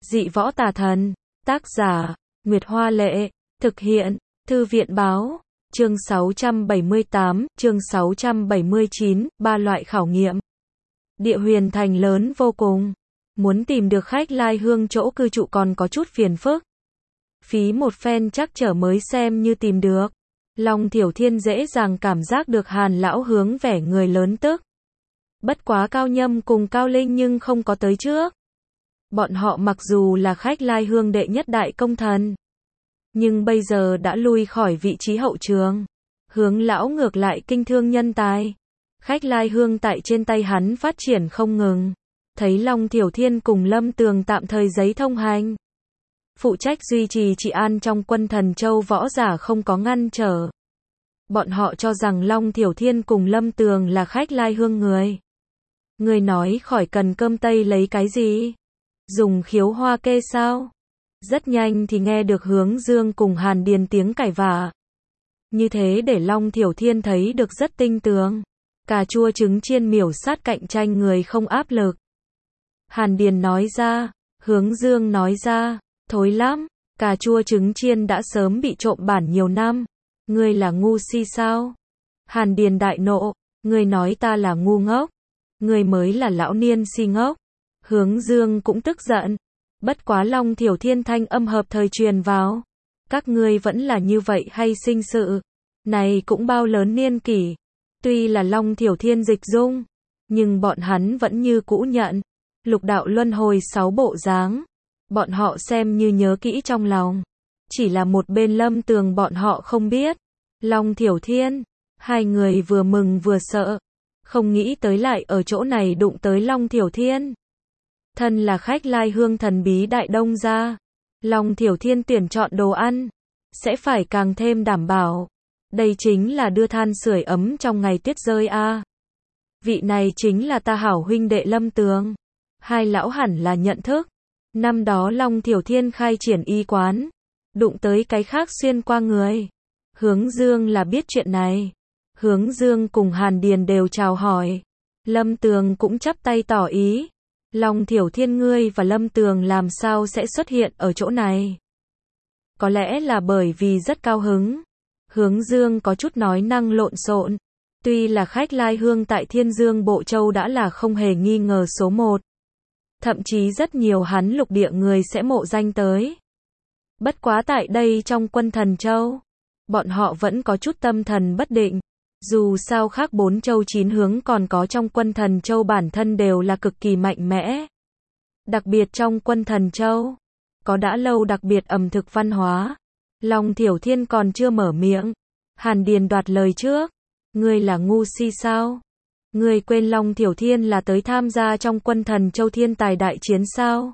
Dị võ tà thần. Tác giả, Nguyệt Hoa Lệ. Thực hiện, Thư viện Báo. Chương 678, chương 679, ba loại khảo nghiệm. Địa huyền thành lớn vô cùng. Muốn tìm được khách lai hương chỗ cư trụ còn có chút phiền phức. Phí một phen trắc trở mới xem như tìm được. Long Thiểu Thiên dễ dàng cảm giác được Hàn lão hướng vẻ người lớn tức. Bất quá Cao Nhâm cùng Cao Linh nhưng không có tới trước. Bọn họ mặc dù là khách lai hương đệ nhất đại công thần, nhưng bây giờ đã lui khỏi vị trí hậu trường. Hướng lão ngược lại kinh thương nhân tài. Khách lai hương tại trên tay hắn phát triển không ngừng. Thấy Long Thiểu Thiên cùng Lâm Tường tạm thời giấy thông hành. Phụ trách duy trì trị an trong quân Thần Châu võ giả không có ngăn trở. Bọn họ cho rằng Long Thiểu Thiên cùng Lâm Tường là khách lai hương người. Người nói khỏi cần cơm tây lấy cái gì? Dùng khiếu hoa kê sao? Rất nhanh thì nghe được Hướng Dương cùng Hàn Điền tiếng cãi vã. Như thế để Long Thiểu Thiên thấy được rất tinh tường. Cà chua trứng chiên miểu sát cạnh tranh người không áp lực. Hàn Điền nói ra, Hướng Dương nói ra, thối lắm, cà chua trứng chiên đã sớm bị trộm bản nhiều năm. Ngươi là ngu si sao? Hàn Điền đại nộ, ngươi nói ta là ngu ngốc. Ngươi mới là lão niên si ngốc. Hướng Dương cũng tức giận. Bất quá Long Thiểu Thiên thanh âm hợp thời truyền vào. Các ngươi vẫn là như vậy hay sinh sự? Này cũng bao lớn niên kỷ. Tuy là Long Thiểu Thiên dịch dung, nhưng bọn hắn vẫn như cũ nhận. Lục đạo luân hồi 6 bộ dáng. Bọn họ xem như nhớ kỹ trong lòng. Chỉ là một bên Lâm Tường bọn họ không biết. Long Thiểu Thiên, hai người vừa mừng vừa sợ. Không nghĩ tới lại ở chỗ này đụng tới Long Thiểu Thiên. Thân là khách lai hương thần bí Đại Đông gia. Long Thiểu Thiên tuyển chọn đồ ăn. Sẽ phải càng thêm đảm bảo. Đây chính là đưa than sưởi ấm trong ngày tuyết rơi a. Vị này chính là ta hảo huynh đệ Lâm Tường. Hai lão hẳn là nhận thức. Năm đó Long Thiểu Thiên khai triển y quán. Đụng tới cái khác xuyên qua người. Hướng Dương là biết chuyện này. Hướng Dương cùng Hàn Điền đều chào hỏi. Lâm Tường cũng chắp tay tỏ ý. Long Thiểu Thiên ngươi và Lâm Tường làm sao sẽ xuất hiện ở chỗ này? Có lẽ là bởi vì rất cao hứng. Hướng Dương có chút nói năng lộn xộn. Tuy là khách lai hương tại Thiên Dương Bộ Châu đã là không hề nghi ngờ số 1. Thậm chí rất nhiều hắn lục địa người sẽ mộ danh tới. Bất quá tại đây trong quân Thần Châu, bọn họ vẫn có chút tâm thần bất định. Dù sao khác 4 châu 9 hướng còn có trong quân Thần Châu bản thân đều là cực kỳ mạnh mẽ. Đặc biệt trong quân Thần Châu, có đã lâu đặc biệt ẩm thực văn hóa. Long Thiểu Thiên còn chưa mở miệng. Hàn Điền đoạt lời trước. Ngươi là ngu si sao? Ngươi quên Long Thiểu Thiên là tới tham gia trong quân Thần Châu thiên tài đại chiến sao?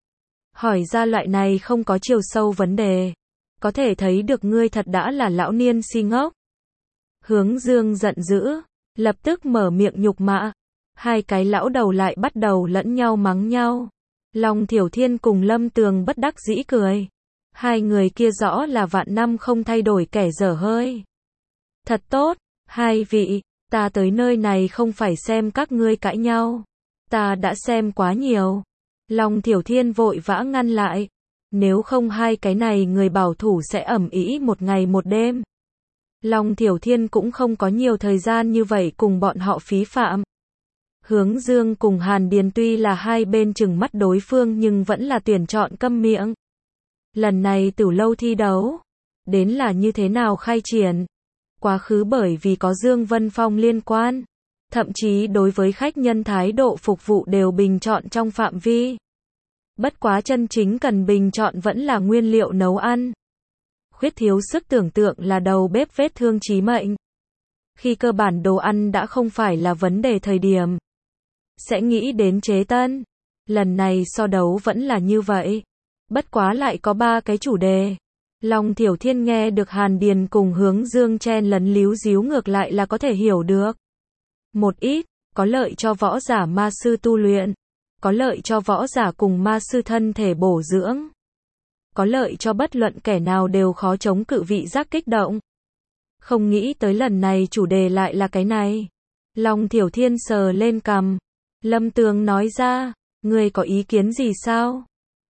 Hỏi ra loại này không có chiều sâu vấn đề. Có thể thấy được ngươi thật đã là lão niên si ngốc. Hướng Dương giận dữ, lập tức mở miệng nhục mạ. Hai cái lão đầu lại bắt đầu lẫn nhau mắng nhau. Long Thiểu Thiên cùng Lâm Tường bất đắc dĩ cười. Hai người kia rõ là vạn năm không thay đổi kẻ dở hơi. Thật tốt, hai vị, ta tới nơi này không phải xem các ngươi cãi nhau. Ta đã xem quá nhiều. Long Thiểu Thiên vội vã ngăn lại. Nếu không hai cái này người bảo thủ sẽ ầm ĩ một ngày một đêm. Long Thiểu Thiên cũng không có nhiều thời gian như vậy cùng bọn họ phí phạm. Hướng Dương cùng Hàn Điền tuy là hai bên chừng mắt đối phương nhưng vẫn là tuyển chọn câm miệng. Lần này Tử Lâu thi đấu, đến là như thế nào khai triển. Quá khứ bởi vì có Dương Vân Phong liên quan, thậm chí đối với khách nhân thái độ phục vụ đều bình chọn trong phạm vi. Bất quá chân chính cần bình chọn vẫn là nguyên liệu nấu ăn. Khuyết thiếu sức tưởng tượng là đầu bếp vết thương chí mệnh. Khi cơ bản đồ ăn đã không phải là vấn đề thời điểm, sẽ nghĩ đến chế tân. Lần này so đấu vẫn là như vậy. Bất quá lại có 3 cái chủ đề. Long Thiểu Thiên nghe được Hàn Điền cùng Hướng Dương chen lấn líu díu ngược lại là có thể hiểu được. Một ít, có lợi cho võ giả ma sư tu luyện. Có lợi cho võ giả cùng ma sư thân thể bổ dưỡng. Có lợi cho bất luận kẻ nào đều khó chống cự vị giác kích động. Không nghĩ tới lần này chủ đề lại là cái này. Long Thiểu Thiên sờ lên cằm. Lâm Tường nói ra, ngươi có ý kiến gì sao?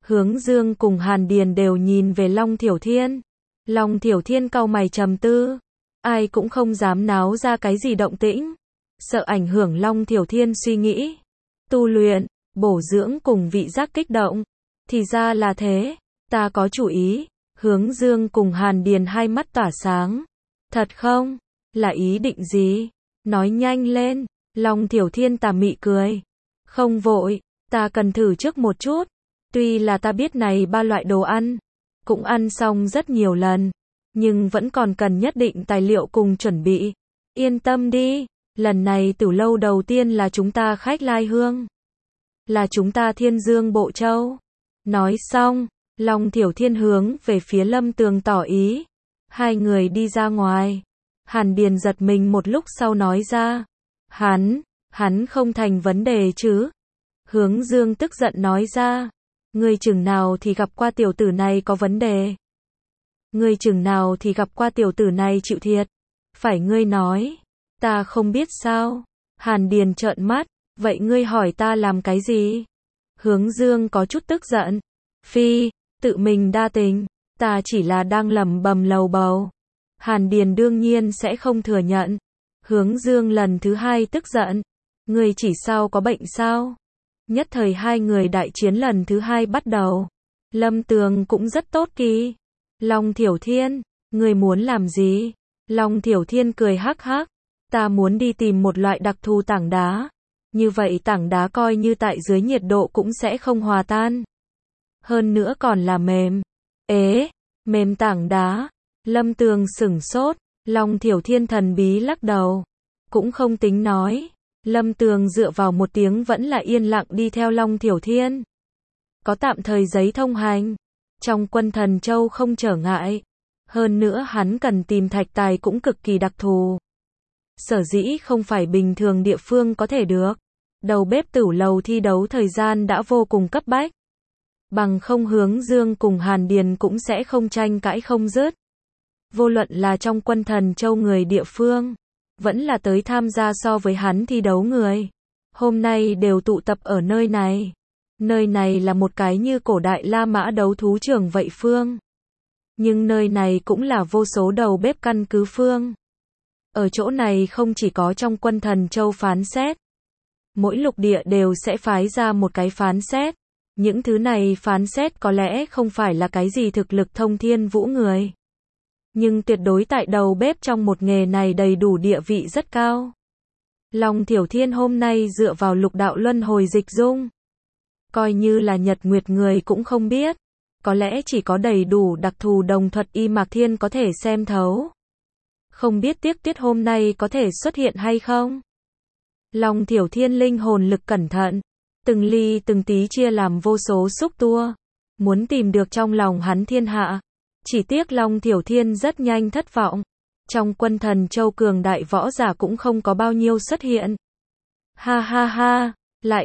Hướng Dương cùng Hàn Điền đều nhìn về Long Thiểu Thiên. Long Thiểu Thiên cau mày trầm tư. Ai cũng không dám náo ra cái gì động tĩnh. Sợ ảnh hưởng Long Thiểu Thiên suy nghĩ. Tu luyện, bổ dưỡng cùng vị giác kích động. Thì ra là thế. Ta có chủ ý. Hướng Dương cùng Hàn Điền hai mắt tỏa sáng. Thật không? Là ý định gì? Nói nhanh lên. Long Thiểu Thiên tà mị cười. Không vội, ta cần thử trước một chút. Tuy là ta biết này ba loại đồ ăn, cũng ăn xong rất nhiều lần, nhưng vẫn còn cần nhất định tài liệu cùng chuẩn bị. Yên tâm đi, lần này Tử lâu đầu tiên là chúng ta khách lai hương. Là chúng ta Thiên Dương Bộ Châu. Nói xong, Long Thiểu Thiên hướng về phía Lâm Tường tỏ ý. Hai người đi ra ngoài. Hàn Điền giật mình một lúc sau nói ra. Hắn không thành vấn đề chứ. Hướng Dương tức giận nói ra. Ngươi chừng nào thì gặp qua tiểu tử này có vấn đề. Ngươi chừng nào thì gặp qua tiểu tử này chịu thiệt. Phải ngươi nói. Ta không biết sao. Hàn Điền trợn mắt. Vậy ngươi hỏi ta làm cái gì? Hướng Dương có chút tức giận. Phi, tự mình đa tình. Ta chỉ là đang lẩm bẩm lầu bầu. Hàn Điền đương nhiên sẽ không thừa nhận. Hướng Dương lần thứ hai tức giận. Ngươi chỉ sao có bệnh sao? Nhất thời hai người đại chiến lần thứ hai bắt đầu. Lâm Tường cũng rất tốt kỳ. Long Thiểu Thiên, ngươi muốn làm gì? Long Thiểu Thiên cười hắc hắc. Ta muốn đi tìm một loại đặc thù tảng đá. Như vậy tảng đá coi như tại dưới nhiệt độ cũng sẽ không hòa tan. Hơn nữa còn là mềm. Ế, mềm tảng đá. Lâm Tường sửng sốt. Long Thiểu Thiên thần bí lắc đầu. Cũng không tính nói. Lâm Tường dựa vào một tiếng vẫn là yên lặng đi theo Long Thiểu Thiên. Có tạm thời giấy thông hành. Trong quân Thần Châu không trở ngại. Hơn nữa hắn cần tìm thạch tài cũng cực kỳ đặc thù. Sở dĩ không phải bình thường địa phương có thể được. Đầu bếp Tử lầu thi đấu thời gian đã vô cùng cấp bách. Bằng không Hướng Dương cùng Hàn Điền cũng sẽ không tranh cãi không dứt. Vô luận là trong quân Thần Châu người địa phương, vẫn là tới tham gia so với hắn thi đấu người. Hôm nay đều tụ tập ở nơi này. Nơi này là một cái như cổ đại La Mã đấu thú trường vậy phương. Nhưng nơi này cũng là vô số đầu bếp căn cứ phương. Ở chỗ này không chỉ có trong quân Thần Châu phán xét. Mỗi lục địa đều sẽ phái ra một cái phán xét. Những thứ này phán xét có lẽ không phải là cái gì thực lực thông thiên vũ người. Nhưng tuyệt đối tại đầu bếp trong một nghề này đầy đủ địa vị rất cao. Long Thiểu Thiên hôm nay dựa vào lục đạo luân hồi dịch dung. Coi như là nhật nguyệt người cũng không biết. Có lẽ chỉ có đầy đủ đặc thù đồng thuật y Mạc Thiên có thể xem thấu. Không biết tiếc tiết hôm nay có thể xuất hiện hay không? Long Thiểu Thiên linh hồn lực cẩn thận. Từng ly từng tí chia làm vô số xúc tua. Muốn tìm được trong lòng hắn thiên hạ. Chỉ tiếc Long Thiểu Thiên rất nhanh thất vọng. Trong quân Thần Châu cường đại võ giả cũng không có bao nhiêu xuất hiện. Ha ha ha, lại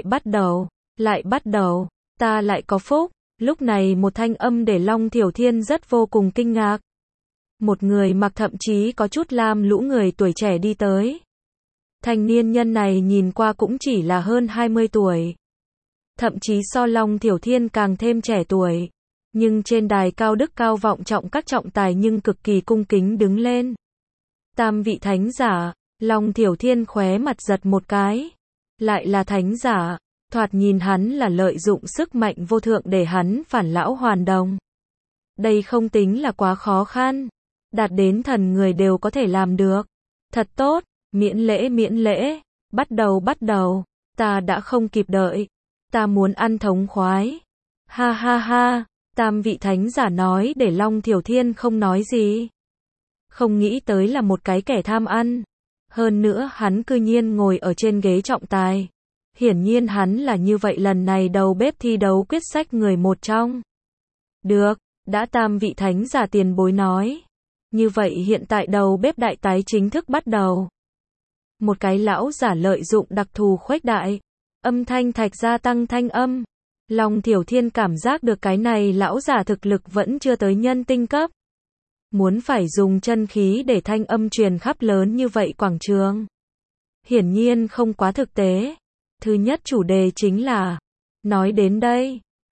bắt đầu, ta lại có phúc. Lúc này một thanh âm để Long Thiểu Thiên rất vô cùng kinh ngạc. Một người mặc thậm chí có chút lam lũ người tuổi trẻ đi tới. Thanh niên nhân này nhìn qua cũng chỉ là hơn 20 tuổi. Thậm chí so Long Thiểu Thiên càng thêm trẻ tuổi. Nhưng trên đài cao đức cao vọng trọng các trọng tài nhưng cực kỳ cung kính đứng lên. Tam vị thánh giả, Long Thiểu Thiên khóe mặt giật một cái. Lại là thánh giả, thoạt nhìn hắn là lợi dụng sức mạnh vô thượng để hắn phản lão hoàn đồng. Đây không tính là quá khó khăn. Đạt đến thần người đều có thể làm được. Thật tốt, miễn lễ, bắt đầu, ta đã không kịp đợi. Ta muốn ăn thống khoái. Ha ha ha. Tam vị thánh giả nói để Long Thiểu Thiên không nói gì. Không nghĩ tới là một cái kẻ tham ăn. Hơn nữa hắn cư nhiên ngồi ở trên ghế trọng tài. Hiển nhiên hắn là như vậy lần này đầu bếp thi đấu quyết sách người một trong. Được, đã tam vị thánh giả tiền bối nói. Như vậy hiện tại đầu bếp đại tái chính thức bắt đầu. Một cái lão giả lợi dụng đặc thù khuếch đại. Âm thanh thạch gia tăng thanh âm. Long Thiểu Thiên cảm giác được cái này lão giả thực lực vẫn chưa tới nhân tinh cấp. Muốn phải dùng chân khí để thanh âm truyền khắp lớn như vậy quảng trường. Hiển nhiên không quá thực tế. Thứ nhất chủ đề chính là. Nói đến đây,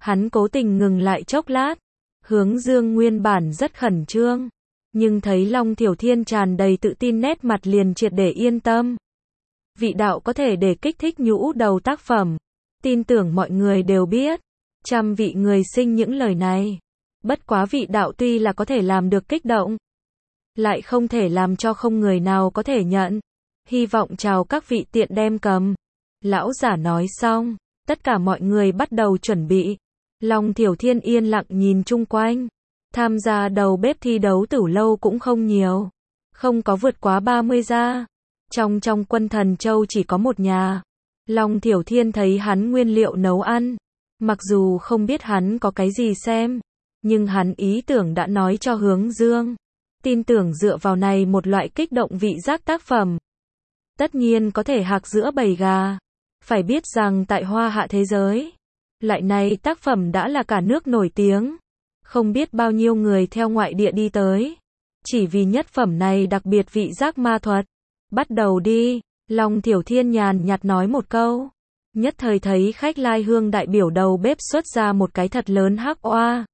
Hắn cố tình ngừng lại chốc lát. Hướng Dương nguyên bản rất khẩn trương, nhưng thấy Long Thiểu Thiên tràn đầy tự tin nét mặt liền triệt để yên tâm. Vị đạo có thể để kích thích nhũ đầu tác phẩm. Tin tưởng mọi người đều biết. Trăm vị người sinh những lời này. Bất quá vị đạo tuy là có thể làm được kích động, lại không thể làm cho không người nào có thể nhận. Hy vọng chào các vị tiện đem cầm. Lão giả nói xong, tất cả mọi người bắt đầu chuẩn bị. Long Thiểu Thiên yên lặng nhìn chung quanh. Tham gia đầu bếp thi đấu Tử Lâu cũng không nhiều. Không có vượt quá 30 gia. Trong quân Thần Châu chỉ có một nhà. Long Thiểu Thiên thấy hắn nguyên liệu nấu ăn. Mặc dù không biết hắn có cái gì xem, nhưng hắn ý tưởng đã nói cho Hướng Dương. Tin tưởng dựa vào này một loại kích động vị giác tác phẩm, tất nhiên có thể hạc giữa bầy gà. Phải biết rằng tại Hoa Hạ thế giới, loại này tác phẩm đã là cả nước nổi tiếng. Không biết bao nhiêu người theo ngoại địa đi tới. Chỉ vì nhất phẩm này đặc biệt vị giác ma thuật. Bắt đầu đi, Long Thiểu Thiên nhàn nhạt nói một câu. Nhất thời thấy Khách Lai Hương đại biểu đầu bếp xuất ra một cái thật lớn hắc oa.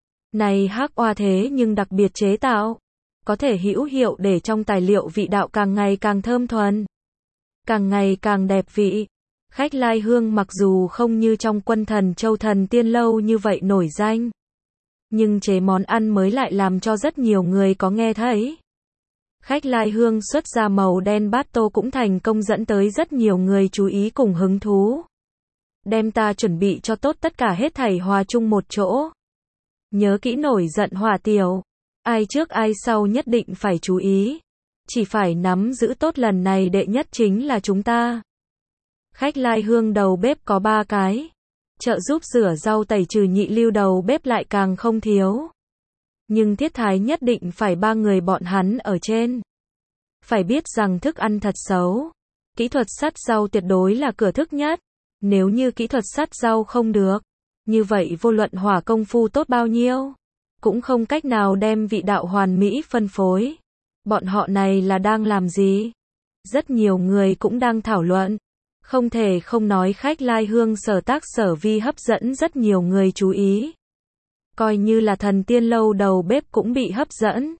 Này hắc oa thế nhưng đặc biệt chế tạo, có thể hữu hiệu để trong tài liệu vị đạo càng ngày càng thơm thuần, càng ngày càng đẹp vị. Khách Lai Hương mặc dù không như trong quân Thần Châu Thần Tiên Lâu như vậy nổi danh, nhưng chế món ăn mới lại làm cho rất nhiều người có nghe thấy. Khách Lai Hương xuất ra màu đen bát tô cũng thành công dẫn tới rất nhiều người chú ý cùng hứng thú. Đem ta chuẩn bị cho tốt tất cả hết thảy hòa chung một chỗ. Nhớ kỹ nổi giận hỏa tiểu. Ai trước ai sau nhất định phải chú ý. Chỉ phải nắm giữ tốt lần này đệ nhất chính là chúng ta. Khách Lai Hương đầu bếp có 3 cái. Trợ giúp rửa rau tẩy trừ nhị lưu đầu bếp lại càng không thiếu. Nhưng thiết thái nhất định phải 3 người bọn hắn ở trên. Phải biết rằng thức ăn thật xấu. Kỹ thuật sắt rau tuyệt đối là cửa thức nhất. Nếu như kỹ thuật sắt rau không được, như vậy vô luận hỏa công phu tốt bao nhiêu, cũng không cách nào đem vị đạo hoàn mỹ phân phối. Bọn họ này là đang làm gì? Rất nhiều người cũng đang thảo luận. Không thể không nói Khách Lai Hương sở tác sở vi hấp dẫn rất nhiều người chú ý. Coi như là Thần Tiên Lâu đầu bếp cũng bị hấp dẫn.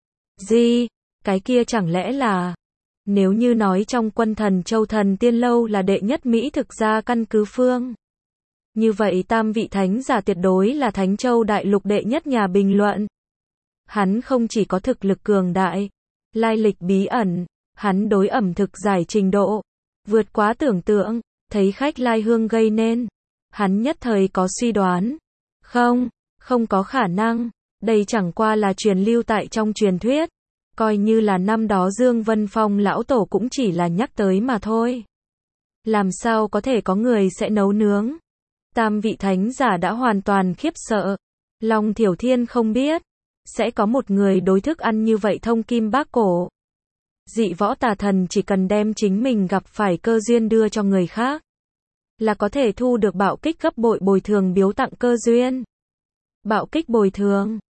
Gì? Cái kia chẳng lẽ là... Nếu như nói trong quân Thần Châu Thần Tiên Lâu là đệ nhất Mỹ thực ra căn cứ phương, như vậy tam vị thánh giả tuyệt đối là Thánh Châu Đại Lục đệ nhất nhà bình luận. Hắn không chỉ có thực lực cường đại, lai lịch bí ẩn, hắn đối ẩm thực giải trình độ vượt quá tưởng tượng. Thấy Khách Lai Hương gây nên, hắn nhất thời có suy đoán. Không có khả năng, đây chẳng qua là truyền lưu tại trong truyền thuyết. Coi như là năm đó Dương Vân Phong lão tổ cũng chỉ là nhắc tới mà thôi. Làm sao có thể có người sẽ nấu nướng? Tam vị thánh giả đã hoàn toàn khiếp sợ. Long Thiểu Thiên không biết sẽ có một người đối thức ăn như vậy thông kim bác cổ. Dị võ tà thần chỉ cần đem chính mình gặp phải cơ duyên đưa cho người khác, là có thể thu được bạo kích gấp bội bồi thường biếu tặng cơ duyên. Bạo kích bồi thường,